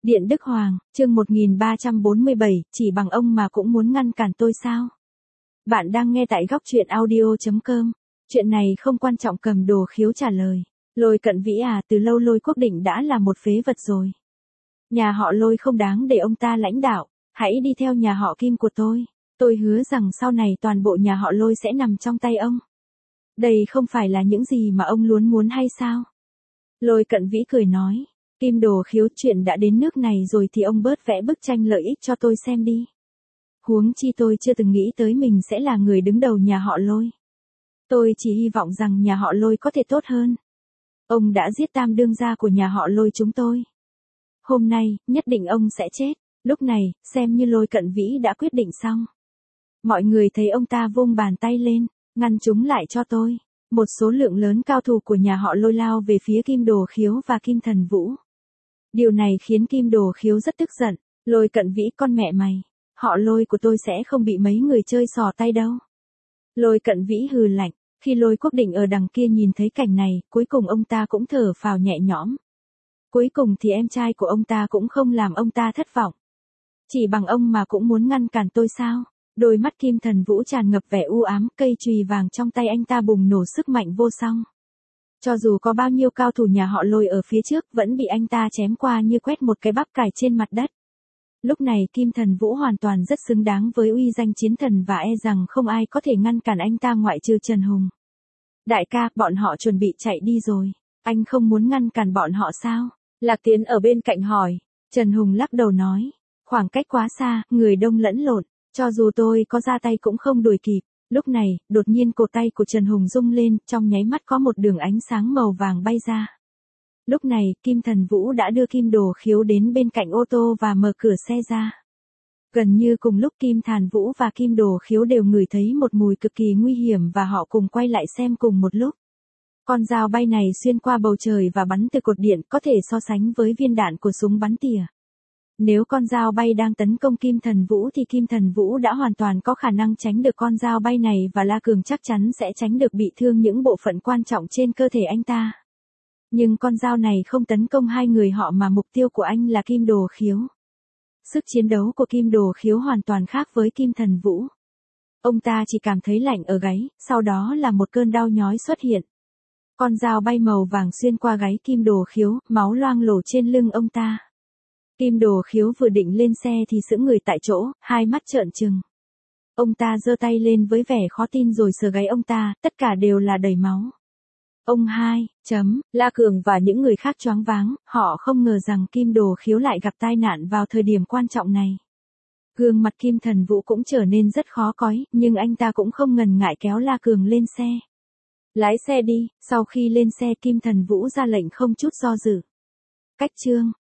Điện Đức Hoàng, chương 1347, chỉ bằng ông mà cũng muốn ngăn cản tôi sao? Bạn đang nghe tại góc truyện audio.com. Chuyện này không quan trọng, Cầm Đồ Khiếu trả lời. Lôi Cận Vĩ à, từ lâu Lôi Quốc Định đã là một phế vật rồi. Nhà họ Lôi không đáng để ông ta lãnh đạo, hãy đi theo nhà họ Kim của tôi. Tôi hứa rằng sau này toàn bộ nhà họ Lôi sẽ nằm trong tay ông. Đây không phải là những gì mà ông luôn muốn hay sao? Lôi Cận Vĩ cười nói. Kim Đồ Khiếu, chuyện đã đến nước này rồi thì ông bớt vẽ bức tranh lợi ích cho tôi xem đi. Huống chi tôi chưa từng nghĩ tới mình sẽ là người đứng đầu nhà họ Lôi. Tôi chỉ hy vọng rằng nhà họ Lôi có thể tốt hơn. Ông đã giết tam đương gia của nhà họ Lôi chúng tôi. Hôm nay, nhất định ông sẽ chết. Lúc này, xem như Lôi Cận Vĩ đã quyết định xong. Mọi người thấy ông ta vung bàn tay lên, ngăn chúng lại cho tôi. Một số lượng lớn cao thủ của nhà họ Lôi lao về phía Kim Đồ Khiếu và Kim Thần Vũ. Điều này khiến Kim Đồ Khiếu rất tức giận. Lôi Cận Vĩ, con mẹ mày, họ Lôi của tôi sẽ không bị mấy người chơi xỏ tay đâu. Lôi Cận Vĩ hừ lạnh. Khi Lôi Quốc Định ở đằng kia nhìn thấy cảnh này, cuối cùng ông ta cũng thở phào nhẹ nhõm. Cuối cùng thì em trai của ông ta cũng không làm ông ta thất vọng. Chỉ bằng ông mà cũng muốn ngăn cản tôi sao? Đôi mắt Kim Thần Vũ tràn ngập vẻ u ám, cây chùy vàng trong tay anh ta bùng nổ sức mạnh vô song. Cho dù có bao nhiêu cao thủ nhà họ Lôi ở phía trước, vẫn bị anh ta chém qua như quét một cái bắp cải trên mặt đất. Lúc này Kim Thần Vũ hoàn toàn rất xứng đáng với uy danh chiến thần và e rằng không ai có thể ngăn cản anh ta ngoại trừ Trần Hùng. Đại ca, bọn họ chuẩn bị chạy đi rồi. Anh không muốn ngăn cản bọn họ sao? Lạc Tiến ở bên cạnh hỏi. Trần Hùng lắc đầu nói. Khoảng cách quá xa, người đông lẫn lộn. Cho dù tôi có ra tay cũng không đuổi kịp. Lúc này, đột nhiên cổ tay của Trần Hùng rung lên, trong nháy mắt có một đường ánh sáng màu vàng bay ra. Lúc này, Kim Thần Vũ đã đưa Kim Đồ Khiếu đến bên cạnh ô tô và mở cửa xe ra. Gần như cùng lúc Kim Thần Vũ và Kim Đồ Khiếu đều ngửi thấy một mùi cực kỳ nguy hiểm và họ cùng quay lại xem cùng một lúc. Con dao bay này xuyên qua bầu trời và bắn từ cột điện, có thể so sánh với viên đạn của súng bắn tỉa. Nếu con dao bay đang tấn công Kim Thần Vũ thì Kim Thần Vũ đã hoàn toàn có khả năng tránh được con dao bay này và La Cường chắc chắn sẽ tránh được bị thương những bộ phận quan trọng trên cơ thể anh ta. Nhưng con dao này không tấn công hai người họ mà mục tiêu của anh là Kim Đồ Khiếu. Sức chiến đấu của Kim Đồ Khiếu hoàn toàn khác với Kim Thần Vũ. Ông ta chỉ cảm thấy lạnh ở gáy, sau đó là một cơn đau nhói xuất hiện. Con dao bay màu vàng xuyên qua gáy Kim Đồ Khiếu, máu loang lổ trên lưng ông ta. Kim Đồ Khiếu vừa định lên xe thì sững người tại chỗ, hai mắt trợn trừng. Ông ta giơ tay lên với vẻ khó tin rồi sờ gáy ông ta, tất cả đều là đầy máu. Ông hai, La Cường và những người khác choáng váng, họ không ngờ rằng Kim Đồ Khiếu lại gặp tai nạn vào thời điểm quan trọng này. Gương mặt Kim Thần Vũ cũng trở nên rất khó coi, nhưng anh ta cũng không ngần ngại kéo La Cường lên xe. Lái xe đi. Sau khi lên xe Kim Thần Vũ ra lệnh không chút do dự. Cách chương